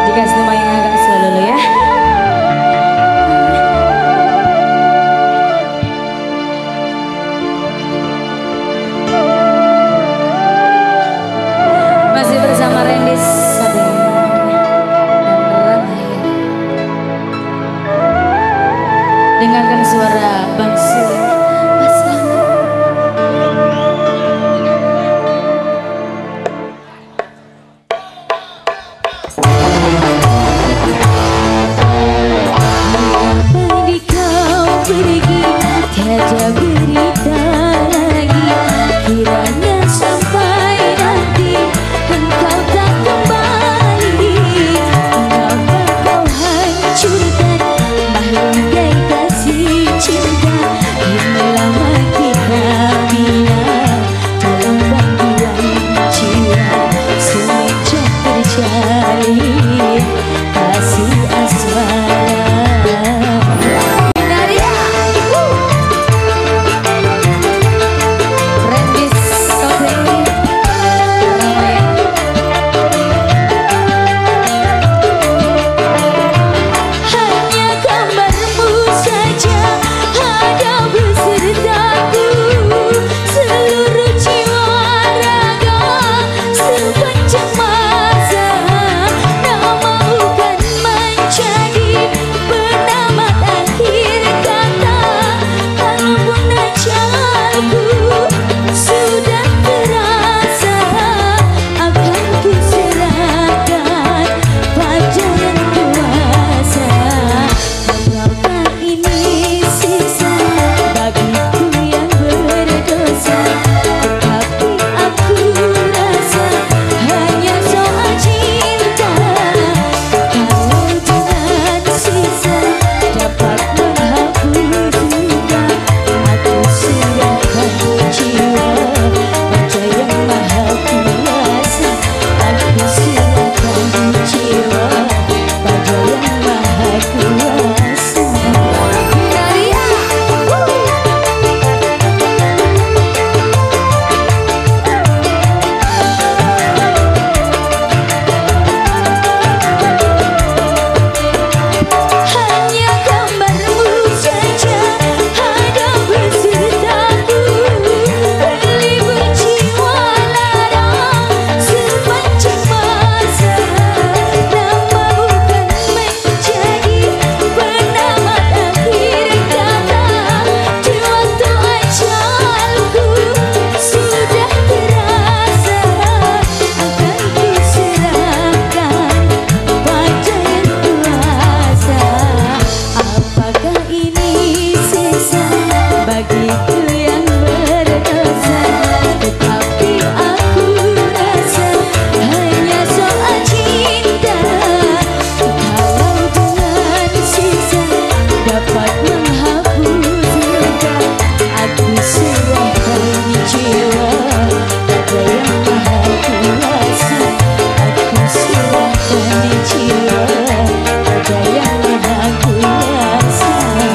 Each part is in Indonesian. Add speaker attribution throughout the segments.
Speaker 1: Dikasih nama yang agak slow dulu ya. Masih bersama Rendis Sading dan Ranhair. Dengarkan suara Bang Sul. Tiada berita lagi, kiranya sampai nanti engkau tak kembali. Mengapa kau hancurkan bahagia kasih cinta yang lama kita bina dalam bangkian jiwa semenjak terjalin kasih asmara.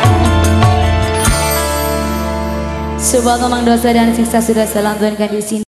Speaker 1: Sebuah kemang dosa dan siksa sudah saya lantunkan di sini.